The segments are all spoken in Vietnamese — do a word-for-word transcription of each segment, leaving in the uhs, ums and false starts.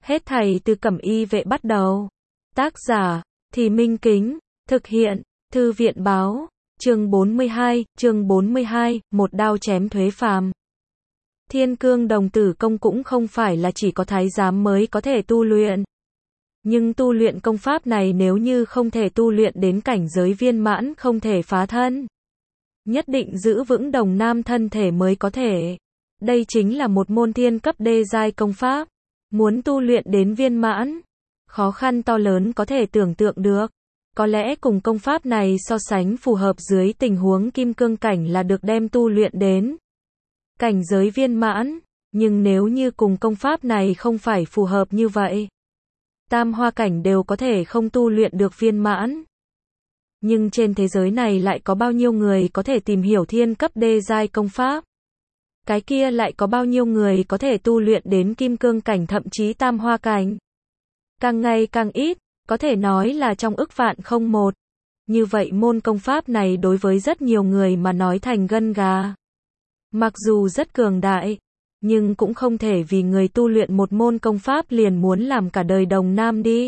Hết thảy từ Cẩm Y Vệ bắt đầu. Tác giả, Thì Minh Kính, thực hiện, Thư viện báo, chương bốn mươi hai, chương bốn mươi hai, một đao chém Thuế Phàm. Thiên Cương Đồng Tử Công cũng không phải là chỉ có thái giám mới có thể tu luyện. Nhưng tu luyện công pháp này nếu như không thể tu luyện đến cảnh giới viên mãn không thể phá thân. Nhất định giữ vững đồng nam thân thể mới có thể. Đây chính là một môn thiên cấp đê giai công pháp. Muốn tu luyện đến viên mãn, khó khăn to lớn có thể tưởng tượng được. Có lẽ cùng công pháp này so sánh phù hợp dưới tình huống kim cương cảnh là được đem tu luyện đến cảnh giới viên mãn, nhưng nếu như cùng công pháp này không phải phù hợp như vậy, tam hoa cảnh đều có thể không tu luyện được viên mãn. Nhưng trên thế giới này lại có bao nhiêu người có thể tìm hiểu thiên cấp đê giai công pháp? Cái kia lại có bao nhiêu người có thể tu luyện đến kim cương cảnh thậm chí tam hoa cảnh? Càng ngày càng ít, có thể nói là trong ức vạn không một. Như vậy môn công pháp này đối với rất nhiều người mà nói thành gân gà. Mặc dù rất cường đại, nhưng cũng không thể vì người tu luyện một môn công pháp liền muốn làm cả đời đồng nam đi.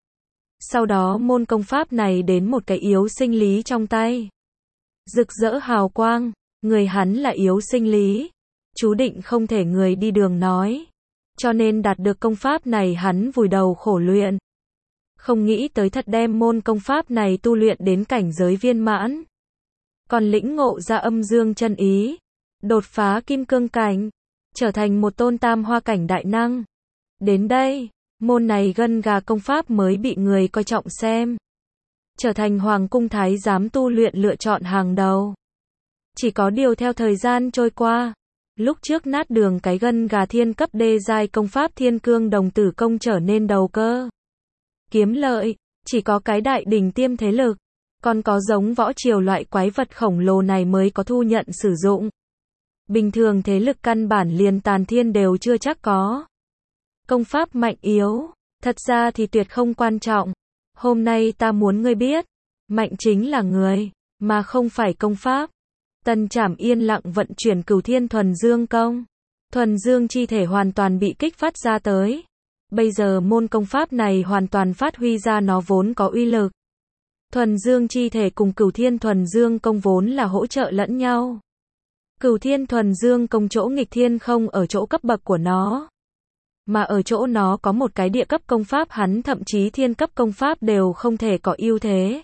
Sau đó môn công pháp này đến một cái yếu sinh lý trong tay. Rực rỡ hào quang, người hắn là yếu sinh lý. Chú định không thể người đi đường nói. Cho nên đạt được công pháp này hắn vùi đầu khổ luyện. Không nghĩ tới thật đem môn công pháp này tu luyện đến cảnh giới viên mãn. Còn lĩnh ngộ ra âm dương chân ý. Đột phá kim cương cảnh. Trở thành một tôn tam hoa cảnh đại năng. Đến đây, môn này gân gà công pháp mới bị người coi trọng xem. Trở thành hoàng cung thái giám tu luyện lựa chọn hàng đầu. Chỉ có điều theo thời gian trôi qua. Lúc trước nát đường cái gân gà thiên cấp đê giai công pháp Thiên Cương Đồng Tử Công trở nên đầu cơ. Kiếm lợi, chỉ có cái đại đỉnh tiêm thế lực. Còn có giống võ triều loại quái vật khổng lồ này mới có thu nhận sử dụng. Bình thường thế lực căn bản liền tàn thiên đều chưa chắc có. Công pháp mạnh yếu, thật ra thì tuyệt không quan trọng. Hôm nay ta muốn ngươi biết, mạnh chính là người, mà không phải công pháp. Tần Trảm yên lặng vận chuyển Cửu Thiên Thuần Dương Công. Thuần Dương chi thể hoàn toàn bị kích phát ra tới. Bây giờ môn công pháp này hoàn toàn phát huy ra nó vốn có uy lực. Thuần Dương chi thể cùng Cửu Thiên Thuần Dương Công vốn là hỗ trợ lẫn nhau. Cửu Thiên Thuần Dương Công chỗ nghịch thiên không ở chỗ cấp bậc của nó, mà ở chỗ nó có một cái địa cấp công pháp hắn thậm chí thiên cấp công pháp đều không thể có ưu thế.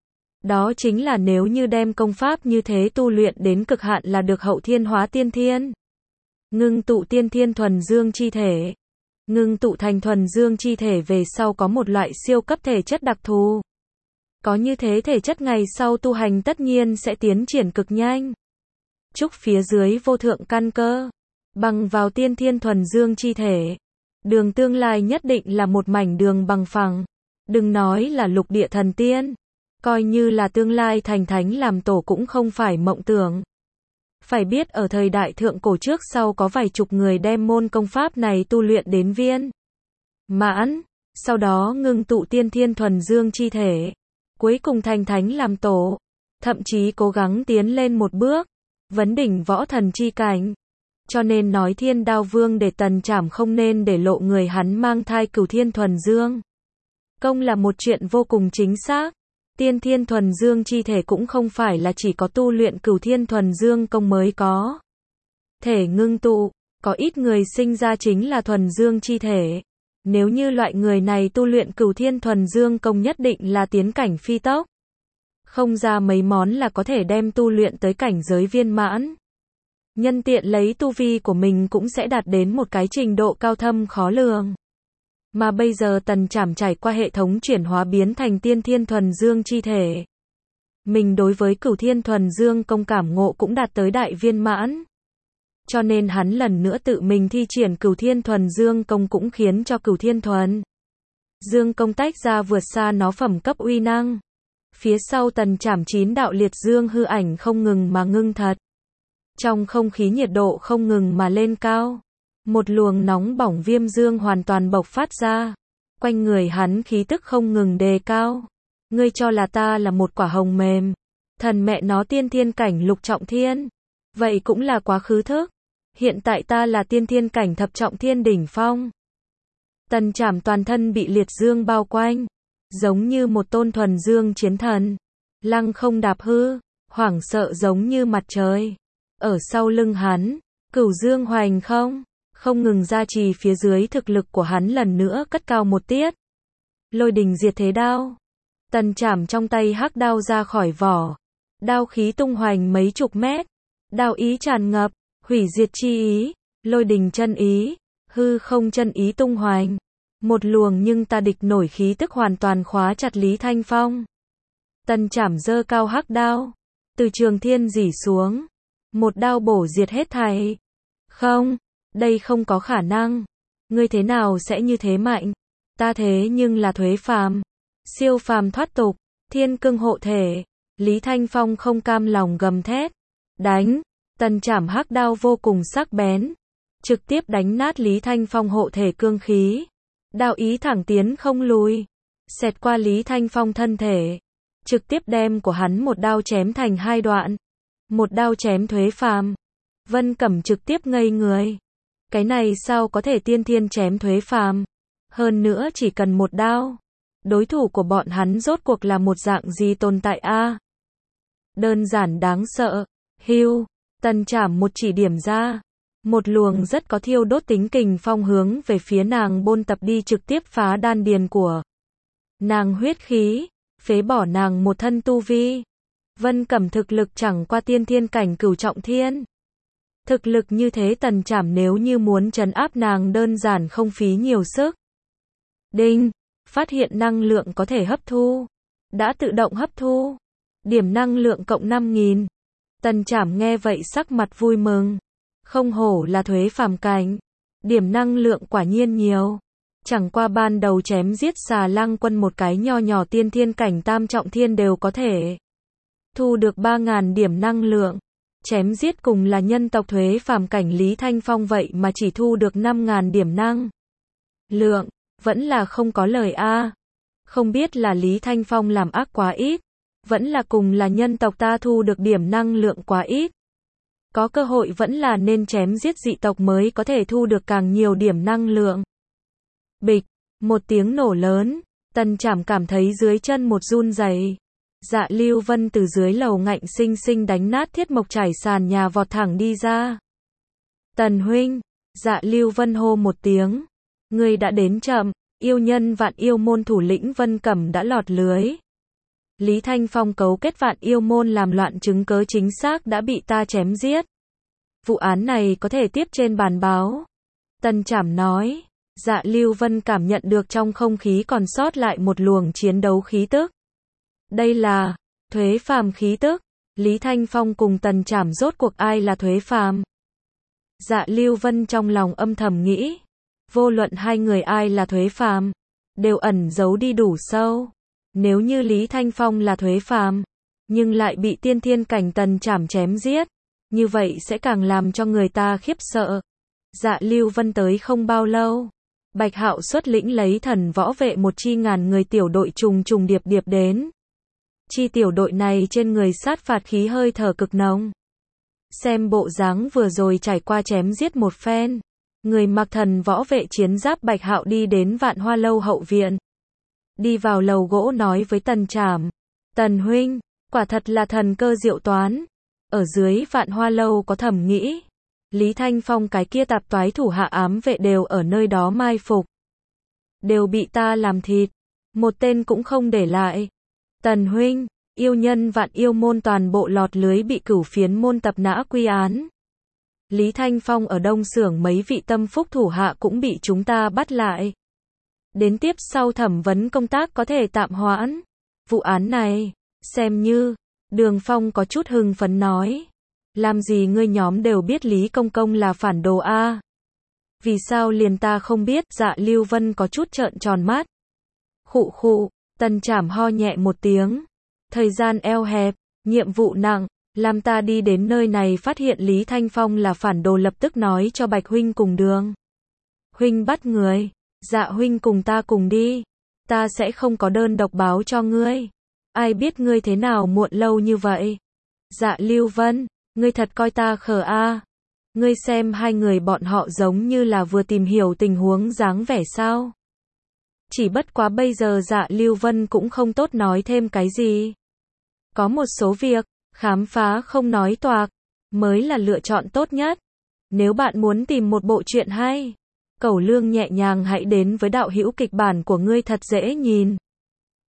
Đó chính là nếu như đem công pháp như thế tu luyện đến cực hạn là được hậu thiên hóa tiên thiên. Ngưng tụ tiên thiên thuần dương chi thể. Ngưng tụ thành thuần dương chi thể về sau có một loại siêu cấp thể chất đặc thù. Có như thế thể chất ngày sau tu hành tất nhiên sẽ tiến triển cực nhanh. Trúc phía dưới vô thượng căn cơ. Bằng vào tiên thiên thuần dương chi thể. Đường tương lai nhất định là một mảnh đường bằng phẳng. Đừng nói là lục địa thần tiên. Coi như là tương lai thành thánh làm tổ cũng không phải mộng tưởng. Phải biết ở thời đại thượng cổ trước sau có vài chục người đem môn công pháp này tu luyện đến viên mãn, sau đó ngưng tụ tiên thiên thuần dương chi thể, cuối cùng thành thánh làm tổ, thậm chí cố gắng tiến lên một bước, vấn đỉnh võ thần chi cảnh. Cho nên nói Thiên Đao Vương để Tần Trảm không nên để lộ người hắn mang thai Cửu Thiên Thuần Dương Công là một chuyện vô cùng chính xác. Tiên thiên thuần dương chi thể cũng không phải là chỉ có tu luyện Cửu Thiên Thuần Dương Công mới có thể ngưng tụ, có ít người sinh ra chính là thuần dương chi thể. Nếu như loại người này tu luyện Cửu Thiên Thuần Dương Công nhất định là tiến cảnh phi tốc. Không ra mấy món là có thể đem tu luyện tới cảnh giới viên mãn. Nhân tiện lấy tu vi của mình cũng sẽ đạt đến một cái trình độ cao thâm khó lường. Mà bây giờ Tần Trảm trải qua hệ thống chuyển hóa biến thành tiên thiên thuần dương chi thể. Mình đối với Cửu Thiên Thuần Dương Công cảm ngộ cũng đạt tới đại viên mãn. Cho nên hắn lần nữa tự mình thi triển Cửu Thiên Thuần Dương Công cũng khiến cho Cửu Thiên Thuần Dương Công tách ra vượt xa nó phẩm cấp uy năng. Phía sau Tần Trảm chín đạo liệt dương hư ảnh không ngừng mà ngưng thật. Trong không khí nhiệt độ không ngừng mà lên cao. Một luồng nóng bỏng viêm dương hoàn toàn bộc phát ra. Quanh người hắn khí tức không ngừng đề cao. Ngươi cho là ta là một quả hồng mềm. Thần mẹ nó tiên thiên cảnh lục trọng thiên. Vậy cũng là quá khứ thức. Hiện tại ta là tiên thiên cảnh thập trọng thiên đỉnh phong. Tần Trảm toàn thân bị liệt dương bao quanh, giống như một tôn thuần dương chiến thần, lăng không đạp hư, hoảng sợ giống như mặt trời. Ở sau lưng hắn, Cửu Dương hoành không, không ngừng gia trì phía dưới thực lực của hắn lần nữa cất cao một tiết. Lôi đình diệt thế đao. Tần Trảm trong tay hắc đao ra khỏi vỏ, đao khí tung hoành mấy chục mét, đao ý tràn ngập, hủy diệt chi ý, lôi đình chân ý, hư không chân ý tung hoành. Một luồng nhưng ta địch nổi khí tức hoàn toàn khóa chặt Lý Thanh Phong. Tần Trảm giơ cao hắc đao, từ trường thiên rỉ xuống, một đao bổ diệt hết thảy. Không, đây không có khả năng. Ngươi thế nào sẽ như thế mạnh? Ta thế nhưng là thuế phàm, siêu phàm thoát tục, thiên cương hộ thể. Lý Thanh Phong không cam lòng gầm thét. Đánh! Tần Trảm hắc đao vô cùng sắc bén, trực tiếp đánh nát Lý Thanh Phong hộ thể cương khí. Đao ý thẳng tiến không lùi, xẹt qua Lý Thanh Phong thân thể, trực tiếp đem của hắn một đao chém thành hai đoạn. Một đao chém thuế phàm. Vân Cẩm trực tiếp ngây người. Cái này sao có thể tiên thiên chém thuế phàm? Hơn nữa chỉ cần một đao. Đối thủ của bọn hắn rốt cuộc là một dạng gì tồn tại a? Đơn giản đáng sợ. Hưu, Tần Trảm một chỉ điểm ra. Một luồng rất có thiêu đốt tính kình phong hướng về phía nàng bôn tập đi, trực tiếp phá đan điền của nàng huyết khí, phế bỏ nàng một thân tu vi. Vân Cẩm thực lực chẳng qua tiên thiên cảnh cửu trọng thiên. Thực lực như thế Tần Trảm nếu như muốn trấn áp nàng đơn giản không phí nhiều sức. Đinh, phát hiện năng lượng có thể hấp thu. Đã tự động hấp thu. Điểm năng lượng cộng năm nghìn. Tần Trảm nghe vậy sắc mặt vui mừng. Không hổ là thuế phàm cảnh. Điểm năng lượng quả nhiên nhiều. Chẳng qua ban đầu chém giết Xà Lăng Quân một cái nho nhỏ tiên thiên cảnh tam trọng thiên đều có thể thu được ba nghìn điểm năng lượng. Chém giết cùng là nhân tộc thuế phàm cảnh Lý Thanh Phong vậy mà chỉ thu được năm nghìn điểm năng lượng. Vẫn là không có lời a. Không biết là Lý Thanh Phong làm ác quá ít, vẫn là cùng là nhân tộc ta thu được điểm năng lượng quá ít. Có cơ hội vẫn là nên chém giết dị tộc mới có thể thu được càng nhiều điểm năng lượng. Bịch, một tiếng nổ lớn, Tần Trảm cảm thấy dưới chân một run rẩy. Dạ Lưu Vân từ dưới lầu ngạnh sinh sinh đánh nát thiết mộc trải sàn nhà vọt thẳng đi ra. Tần huynh, Dạ Lưu Vân hô một tiếng. Ngươi đã đến chậm, yêu nhân vạn yêu môn thủ lĩnh Vân Cẩm đã lọt lưới. Lý Thanh Phong cấu kết vạn yêu môn làm loạn chứng cớ chính xác đã bị ta chém giết. Vụ án này có thể tiếp trên bàn báo. Tần Trảm nói. Dạ Lưu Vân cảm nhận được trong không khí còn sót lại một luồng chiến đấu khí tức. Đây là thuế phàm khí tức. Lý Thanh Phong cùng Tần Trảm rốt cuộc ai là thuế phàm? Dạ Lưu Vân trong lòng âm thầm nghĩ. Vô luận hai người ai là thuế phàm, đều ẩn giấu đi đủ sâu. Nếu như Lý Thanh Phong là thuế phàm, nhưng lại bị tiên thiên cảnh Tần Trảm chém giết, như vậy sẽ càng làm cho người ta khiếp sợ. Dạ Lưu Vân tới không bao lâu, Bạch Hạo xuất lĩnh lấy thần võ vệ một chi ngàn người tiểu đội trùng trùng điệp điệp đến. Chi tiểu đội này trên người sát phạt khí hơi thở cực nồng. Xem bộ dáng vừa rồi trải qua chém giết một phen, người mặc thần võ vệ chiến giáp Bạch Hạo đi đến Vạn Hoa lâu hậu viện. Đi vào lầu gỗ nói với Tần Trảm. Tần huynh, quả thật là thần cơ diệu toán. Ở dưới Vạn Hoa lâu có thẩm nghĩ. Lý Thanh Phong cái kia tạp toái thủ hạ ám vệ đều ở nơi đó mai phục. Đều bị ta làm thịt. Một tên cũng không để lại. Tần huynh, yêu nhân vạn yêu môn toàn bộ lọt lưới bị cửu phiến môn tập nã quy án. Lý Thanh Phong ở Đông Xưởng mấy vị tâm phúc thủ hạ cũng bị chúng ta bắt lại. Đến tiếp sau thẩm vấn công tác có thể tạm hoãn. Vụ án này, xem như, Đường Phong có chút hưng phấn nói. Làm gì ngươi nhóm đều biết Lý Công Công là phản đồ a? Vì sao liền ta không biết? Dạ Lưu Vân có chút trợn tròn mắt. Khụ khụ, Tần Trảm ho nhẹ một tiếng. Thời gian eo hẹp, nhiệm vụ nặng, làm ta đi đến nơi này phát hiện Lý Thanh Phong là phản đồ, lập tức nói cho Bạch huynh cùng Đường huynh bắt người. Dạ huynh cùng ta cùng đi. Ta sẽ không có đơn độc báo cho ngươi. Ai biết ngươi thế nào muộn lâu như vậy? Dạ Lưu Vân, ngươi thật coi ta khờ a? Ngươi xem hai người bọn họ giống như là vừa tìm hiểu tình huống dáng vẻ sao? Chỉ bất quá bây giờ Dạ Lưu Vân cũng không tốt nói thêm cái gì. Có một số việc, khám phá không nói toạc, mới là lựa chọn tốt nhất. Nếu bạn muốn tìm một bộ truyện hay, Cẩu Lương nhẹ nhàng hãy đến với đạo hữu kịch bản của ngươi thật dễ nhìn.